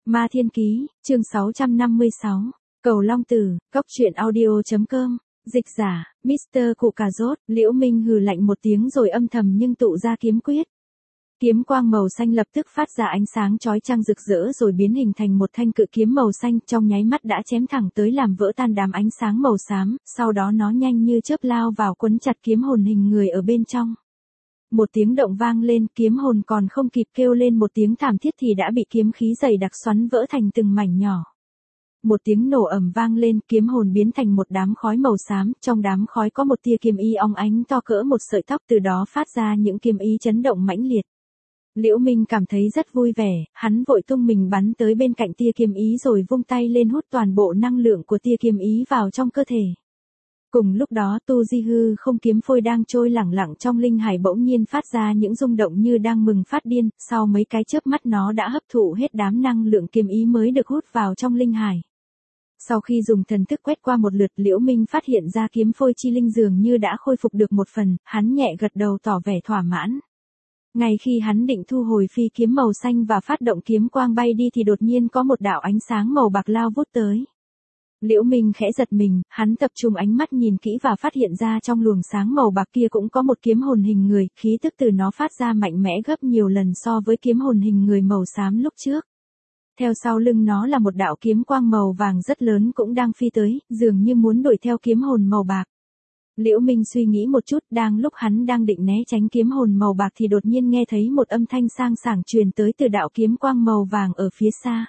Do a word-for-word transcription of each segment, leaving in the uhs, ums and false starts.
Ma Thiên Ký, chương sáu trăm năm mươi sáu, Cầu Long Tử, Cốc truyện audio.com, dịch giả, mít tơ Cụ Cà Rốt, Liễu Minh hừ lạnh một tiếng rồi âm thầm nhưng tụ ra kiếm quyết. Kiếm quang màu xanh lập tức phát ra ánh sáng chói chang rực rỡ rồi biến hình thành một thanh cự kiếm màu xanh, trong nháy mắt đã chém thẳng tới làm vỡ tan đám ánh sáng màu xám, sau đó nó nhanh như chớp lao vào quấn chặt kiếm hồn hình người ở bên trong. Một tiếng động vang lên, kiếm hồn còn không kịp kêu lên một tiếng thảm thiết thì đã bị kiếm khí dày đặc xoắn vỡ thành từng mảnh nhỏ. Một tiếng nổ ầm vang lên, kiếm hồn biến thành một đám khói màu xám, trong đám khói có một tia kiếm ý óng ánh to cỡ một sợi tóc, từ đó phát ra những kiếm ý chấn động mãnh liệt. Liễu Minh cảm thấy rất vui vẻ, hắn vội tung mình bắn tới bên cạnh tia kiếm ý rồi vung tay lên hút toàn bộ năng lượng của tia kiếm ý vào trong cơ thể. Cùng lúc đó Tu Di Hư Không kiếm phôi đang trôi lẳng lặng trong linh hải bỗng nhiên phát ra những rung động như đang mừng phát điên, sau mấy cái chớp mắt nó đã hấp thụ hết đám năng lượng kiếm ý mới được hút vào trong linh hải. Sau khi dùng thần thức quét qua một lượt, Liễu Minh phát hiện ra kiếm phôi chi linh dường như đã khôi phục được một phần, hắn nhẹ gật đầu tỏ vẻ thỏa mãn. Ngay khi hắn định thu hồi phi kiếm màu xanh và phát động kiếm quang bay đi thì đột nhiên có một đạo ánh sáng màu bạc lao vút tới. Liễu Minh khẽ giật mình, hắn tập trung ánh mắt nhìn kỹ và phát hiện ra trong luồng sáng màu bạc kia cũng có một kiếm hồn hình người, khí tức từ nó phát ra mạnh mẽ gấp nhiều lần so với kiếm hồn hình người màu xám lúc trước. Theo sau lưng nó là một đạo kiếm quang màu vàng rất lớn cũng đang phi tới, dường như muốn đuổi theo kiếm hồn màu bạc. Liễu Minh suy nghĩ một chút, đang lúc hắn đang định né tránh kiếm hồn màu bạc thì đột nhiên nghe thấy một âm thanh sang sảng truyền tới từ đạo kiếm quang màu vàng ở phía xa.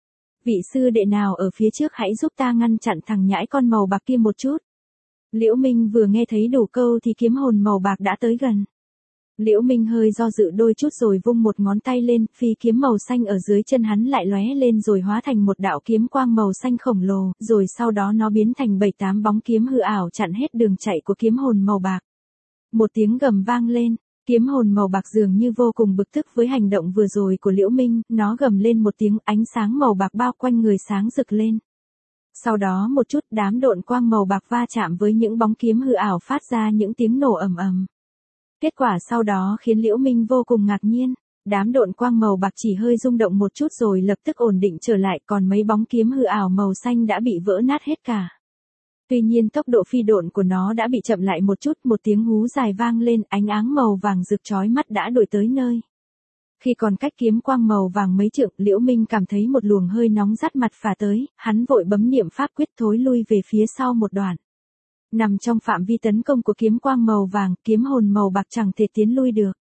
Vị sư đệ nào ở phía trước hãy giúp ta ngăn chặn thằng nhãi con màu bạc kia một chút. Liễu Minh vừa nghe thấy đủ câu thì kiếm hồn màu bạc đã tới gần. Liễu Minh hơi do dự đôi chút rồi vung một ngón tay lên, phi kiếm màu xanh ở dưới chân hắn lại lóe lên rồi hóa thành một đạo kiếm quang màu xanh khổng lồ, rồi sau đó nó biến thành bảy tám bóng kiếm hư ảo chặn hết đường chạy của kiếm hồn màu bạc. Một tiếng gầm vang lên, kiếm hồn màu bạc dường như vô cùng bực tức với hành động vừa rồi của Liễu Minh, nó gầm lên một tiếng, ánh sáng màu bạc bao quanh người sáng rực lên. Sau đó một chút đám độn quang màu bạc va chạm với những bóng kiếm hư ảo phát ra những tiếng nổ ầm ầm. Kết quả sau đó khiến Liễu Minh vô cùng ngạc nhiên, đám độn quang màu bạc chỉ hơi rung động một chút rồi lập tức ổn định trở lại, còn mấy bóng kiếm hư ảo màu xanh đã bị vỡ nát hết cả. Tuy nhiên tốc độ phi độn của nó đã bị chậm lại một chút, một tiếng hú dài vang lên, ánh áng màu vàng rực chói mắt đã đuổi tới nơi. Khi còn cách kiếm quang màu vàng mấy trượng, Liễu Minh cảm thấy một luồng hơi nóng rát mặt phả tới, hắn vội bấm niệm pháp quyết thối lui về phía sau một đoạn. Nằm trong phạm vi tấn công của kiếm quang màu vàng, kiếm hồn màu bạc chẳng thể tiến lui được.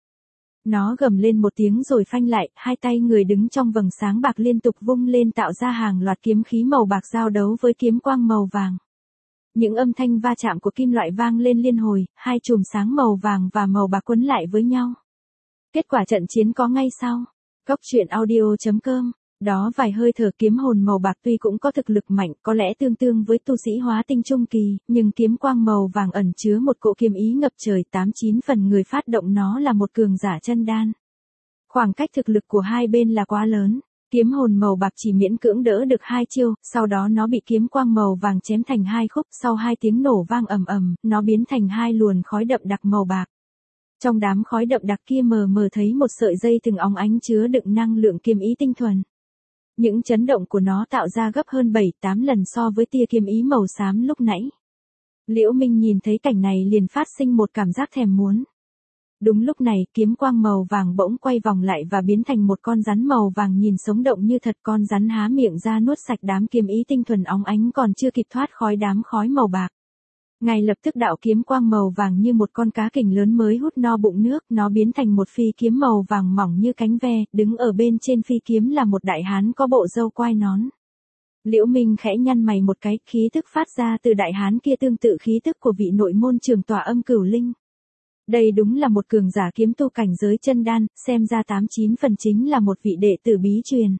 Nó gầm lên một tiếng rồi phanh lại, hai tay người đứng trong vầng sáng bạc liên tục vung lên tạo ra hàng loạt kiếm khí màu bạc giao đấu với kiếm quang màu vàng. Những âm thanh va chạm của kim loại vang lên liên hồi, hai chùm sáng màu vàng và màu bạc quấn lại với nhau. Kết quả trận chiến có ngay sau. Cốc truyện audio.com. Đó vài hơi thở kiếm hồn màu bạc tuy cũng có thực lực mạnh, có lẽ tương tương với tu sĩ hóa tinh trung kỳ, nhưng kiếm quang màu vàng ẩn chứa một cỗ kiếm ý ngập trời, tám chín phần người phát động nó là một cường giả chân đan. Khoảng cách thực lực của hai bên là quá lớn, kiếm hồn màu bạc chỉ miễn cưỡng đỡ được hai chiêu, sau đó nó bị kiếm quang màu vàng chém thành hai khúc, sau hai tiếng nổ vang ầm ầm, nó biến thành hai luồn khói đậm đặc màu bạc. Trong đám khói đậm đặc kia mờ mờ thấy một sợi dây thừng óng ánh chứa đựng năng lượng kiếm ý tinh thuần. Những chấn động của nó tạo ra gấp hơn bảy tám lần so với tia kiếm ý màu xám lúc nãy. Liễu Minh nhìn thấy cảnh này liền phát sinh một cảm giác thèm muốn. Đúng lúc này, kiếm quang màu vàng bỗng quay vòng lại và biến thành một con rắn màu vàng nhìn sống động như thật, con rắn há miệng ra nuốt sạch đám kiếm ý tinh thuần óng ánh còn chưa kịp thoát khỏi đám khói màu bạc. Ngay lập tức đạo kiếm quang màu vàng như một con cá kình lớn mới hút no bụng nước, nó biến thành một phi kiếm màu vàng mỏng như cánh ve, đứng ở bên trên phi kiếm là một đại hán có bộ râu quai nón. Liễu Minh khẽ nhăn mày một cái, khí tức phát ra từ đại hán kia tương tự khí tức của vị nội môn trường tọa âm cửu linh. Đây đúng là một cường giả kiếm tu cảnh giới chân đan, xem ra tám chín phần chính là một vị đệ tử bí truyền.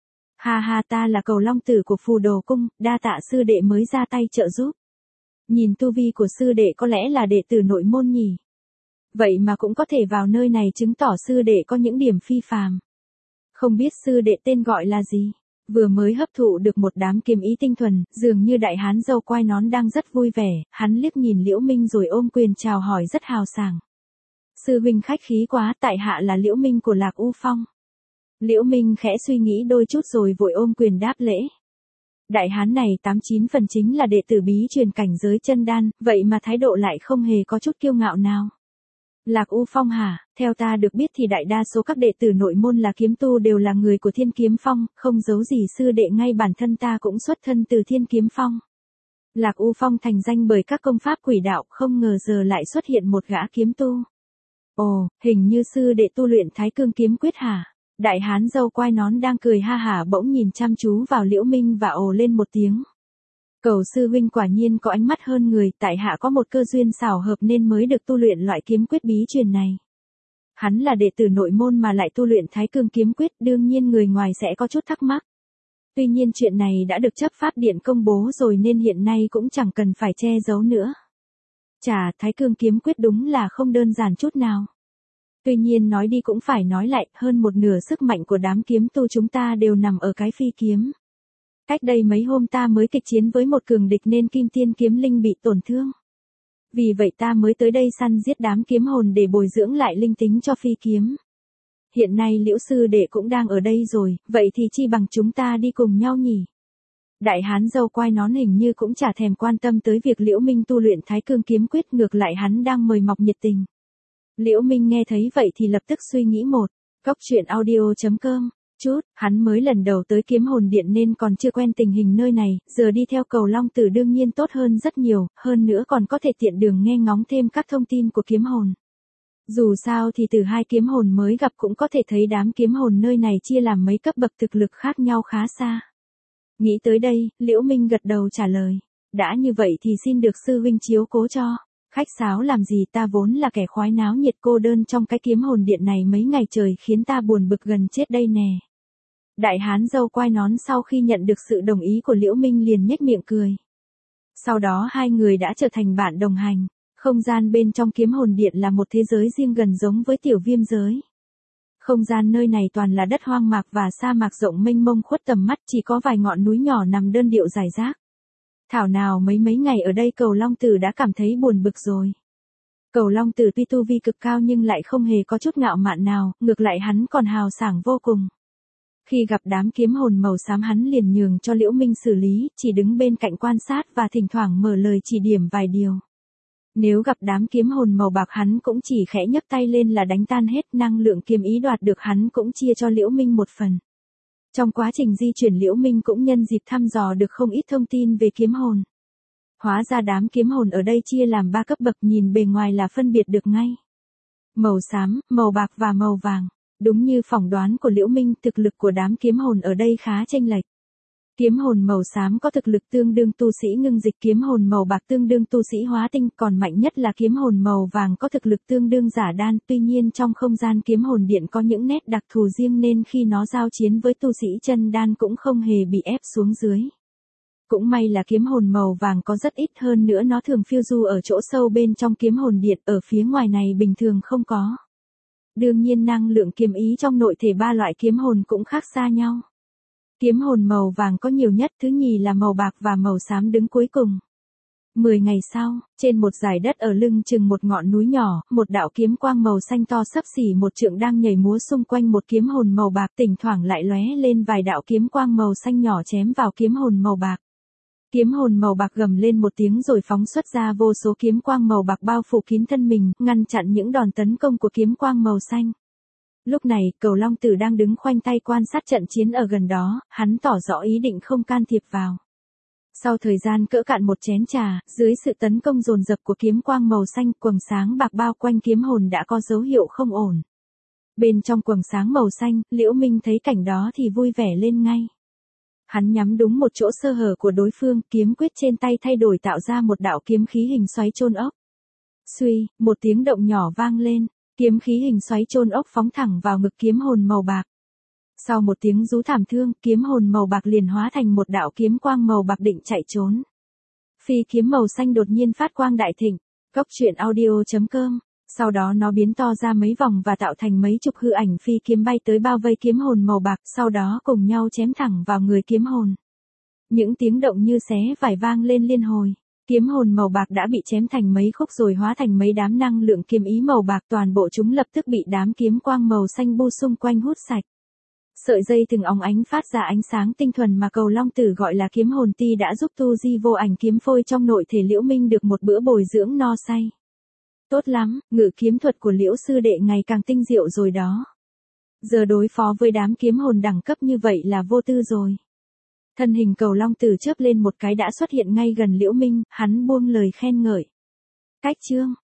Ha ha, ta là Cầu Long Tử của Phù Đồ Cung, đa tạ sư đệ mới ra tay trợ giúp. Nhìn tu vi của sư đệ có lẽ là đệ tử nội môn nhỉ. Vậy mà cũng có thể vào nơi này chứng tỏ sư đệ có những điểm phi phàm. Không biết sư đệ tên gọi là gì? Vừa mới hấp thụ được một đám kiếm ý tinh thuần, dường như đại hán râu quai nón đang rất vui vẻ, hắn liếc nhìn Liễu Minh rồi ôm quyền chào hỏi rất hào sảng. Sư huynh khách khí quá, tại hạ là Liễu Minh của Lạc U Phong. Liễu Minh khẽ suy nghĩ đôi chút rồi vội ôm quyền đáp lễ. Đại hán này tám chín phần chính là đệ tử bí truyền cảnh giới chân đan, vậy mà thái độ lại không hề có chút kiêu ngạo nào. Lạc U Phong hả, theo ta được biết thì đại đa số các đệ tử nội môn là kiếm tu đều là người của Thiên Kiếm Phong, không giấu gì sư đệ ngay bản thân ta cũng xuất thân từ Thiên Kiếm Phong. Lạc U Phong thành danh bởi các công pháp quỷ đạo, không ngờ giờ lại xuất hiện một gã kiếm tu. Ồ, hình như sư đệ tu luyện Thái Cương Kiếm Quyết hả? Đại hán râu quai nón đang cười ha hả bỗng nhìn chăm chú vào Liễu Minh và ồ lên một tiếng. Cầu sư huynh quả nhiên có ánh mắt hơn người, tại hạ có một cơ duyên xảo hợp nên mới được tu luyện loại kiếm quyết bí truyền này. Hắn là đệ tử nội môn mà lại tu luyện Thái Cương Kiếm Quyết, đương nhiên người ngoài sẽ có chút thắc mắc. Tuy nhiên chuyện này đã được chấp pháp điện công bố rồi nên hiện nay cũng chẳng cần phải che giấu nữa. Chà, Thái Cương Kiếm Quyết đúng là không đơn giản chút nào. Tuy nhiên nói đi cũng phải nói lại, hơn một nửa sức mạnh của đám kiếm tu chúng ta đều nằm ở cái phi kiếm. Cách đây mấy hôm ta mới kịch chiến với một cường địch nên Kim Tiên Kiếm Linh bị tổn thương. Vì vậy ta mới tới đây săn giết đám kiếm hồn để bồi dưỡng lại linh tính cho phi kiếm. Hiện nay Liễu sư đệ cũng đang ở đây rồi, vậy thì chi bằng chúng ta đi cùng nhau nhỉ? Đại hán râu quai nón hình như cũng chả thèm quan tâm tới việc Liễu Minh tu luyện Thái Cương Kiếm Quyết, ngược lại hắn đang mời mọc nhiệt tình. Liễu Minh nghe thấy vậy thì lập tức suy nghĩ một, góc truyện audio chấm com, chút, hắn mới lần đầu tới Kiếm Hồn Điện nên còn chưa quen tình hình nơi này, giờ đi theo cầu Long Tử đương nhiên tốt hơn rất nhiều, hơn nữa còn có thể tiện đường nghe ngóng thêm các thông tin của kiếm hồn. Dù sao thì từ hai kiếm hồn mới gặp cũng có thể thấy đám kiếm hồn nơi này chia làm mấy cấp bậc thực lực khác nhau khá xa. Nghĩ tới đây, Liễu Minh gật đầu trả lời, đã như vậy thì xin được sư huynh chiếu cố cho. Khách sáo làm gì, ta vốn là kẻ khoái náo nhiệt cô đơn trong cái Kiếm Hồn Điện này mấy ngày trời khiến ta buồn bực gần chết đây nè. Đại hán râu quai nón sau khi nhận được sự đồng ý của Liễu Minh liền nhếch miệng cười. Sau đó hai người đã trở thành bạn đồng hành. Không gian bên trong Kiếm Hồn Điện là một thế giới riêng gần giống với tiểu viêm giới. Không gian nơi này toàn là đất hoang mạc và sa mạc rộng mênh mông khuất tầm mắt, chỉ có vài ngọn núi nhỏ nằm đơn điệu rải rác. Thảo nào mấy mấy ngày ở đây cầu Long Tử đã cảm thấy buồn bực rồi. Cầu Long Tử tuy tu vi cực cao nhưng lại không hề có chút ngạo mạn nào, ngược lại hắn còn hào sảng vô cùng. Khi gặp đám kiếm hồn màu xám hắn liền nhường cho Liễu Minh xử lý, chỉ đứng bên cạnh quan sát và thỉnh thoảng mở lời chỉ điểm vài điều. Nếu gặp đám kiếm hồn màu bạc hắn cũng chỉ khẽ nhấc tay lên là đánh tan hết, năng lượng kiếm ý đoạt được hắn cũng chia cho Liễu Minh một phần. Trong quá trình di chuyển Liễu Minh cũng nhân dịp thăm dò được không ít thông tin về kiếm hồn. Hóa ra đám kiếm hồn ở đây chia làm ba cấp bậc, nhìn bề ngoài là phân biệt được ngay. Màu xám, màu bạc và màu vàng. Đúng như phỏng đoán của Liễu Minh, thực lực của đám kiếm hồn ở đây khá chênh lệch. Kiếm hồn màu xám có thực lực tương đương tu sĩ ngưng dịch, kiếm hồn màu bạc tương đương tu sĩ hóa tinh, còn mạnh nhất là kiếm hồn màu vàng có thực lực tương đương giả đan. Tuy nhiên trong không gian Kiếm Hồn Điện có những nét đặc thù riêng nên khi nó giao chiến với tu sĩ chân đan cũng không hề bị ép xuống dưới. Cũng may là kiếm hồn màu vàng có rất ít, hơn nữa nó thường phiêu du ở chỗ sâu bên trong Kiếm Hồn Điện, ở phía ngoài này bình thường không có. Đương nhiên năng lượng kiếm ý trong nội thể ba loại kiếm hồn cũng khác xa nhau. Kiếm hồn màu vàng có nhiều nhất, thứ nhì là màu bạc và màu xám đứng cuối cùng. Mười ngày sau, trên một dải đất ở lưng chừng một ngọn núi nhỏ, một đạo kiếm quang màu xanh to xấp xỉ một trượng đang nhảy múa xung quanh một kiếm hồn màu bạc, thỉnh thoảng lại lóe lên vài đạo kiếm quang màu xanh nhỏ chém vào kiếm hồn màu bạc. Kiếm hồn màu bạc gầm lên một tiếng rồi phóng xuất ra vô số kiếm quang màu bạc bao phủ kín thân mình, ngăn chặn những đòn tấn công của kiếm quang màu xanh. Lúc này, cầu Long Tử đang đứng khoanh tay quan sát trận chiến ở gần đó, hắn tỏ rõ ý định không can thiệp vào. Sau thời gian cỡ cạn một chén trà, dưới sự tấn công dồn dập của kiếm quang màu xanh, quầng sáng bạc bao quanh kiếm hồn đã có dấu hiệu không ổn. Bên trong quầng sáng màu xanh, Liễu Minh thấy cảnh đó thì vui vẻ lên ngay. Hắn nhắm đúng một chỗ sơ hở của đối phương, kiếm quyết trên tay thay đổi tạo ra một đạo kiếm khí hình xoáy chôn ốc. Suy, một tiếng động nhỏ vang lên, kiếm khí hình xoáy chôn ốc phóng thẳng vào ngực kiếm hồn màu bạc. Sau một tiếng rú thảm thương, kiếm hồn màu bạc liền hóa thành một đạo kiếm quang màu bạc định chạy trốn. Phi kiếm màu xanh đột nhiên phát quang đại thịnh, góc truyện audio chấm com. Sau đó nó biến to ra mấy vòng và tạo thành mấy chục hư ảnh phi kiếm bay tới bao vây kiếm hồn màu bạc, sau đó cùng nhau chém thẳng vào người kiếm hồn. Những tiếng động như xé vải vang lên liên hồi. Kiếm hồn màu bạc đã bị chém thành mấy khúc rồi hóa thành mấy đám năng lượng kiếm ý màu bạc, toàn bộ chúng lập tức bị đám kiếm quang màu xanh bu xung quanh hút sạch. Sợi dây từng óng ánh phát ra ánh sáng tinh thuần mà Cầu Long Tử gọi là kiếm hồn ti đã giúp tu di vô ảnh kiếm phôi trong nội thể Liễu Minh được một bữa bồi dưỡng no say. Tốt lắm, ngự kiếm thuật của Liễu sư đệ ngày càng tinh diệu rồi đó. Giờ đối phó với đám kiếm hồn đẳng cấp như vậy là vô tư rồi. Thân hình Cầu Long Tử chớp lên một cái đã xuất hiện ngay gần Liễu Minh, hắn buông lời khen ngợi. Cách chương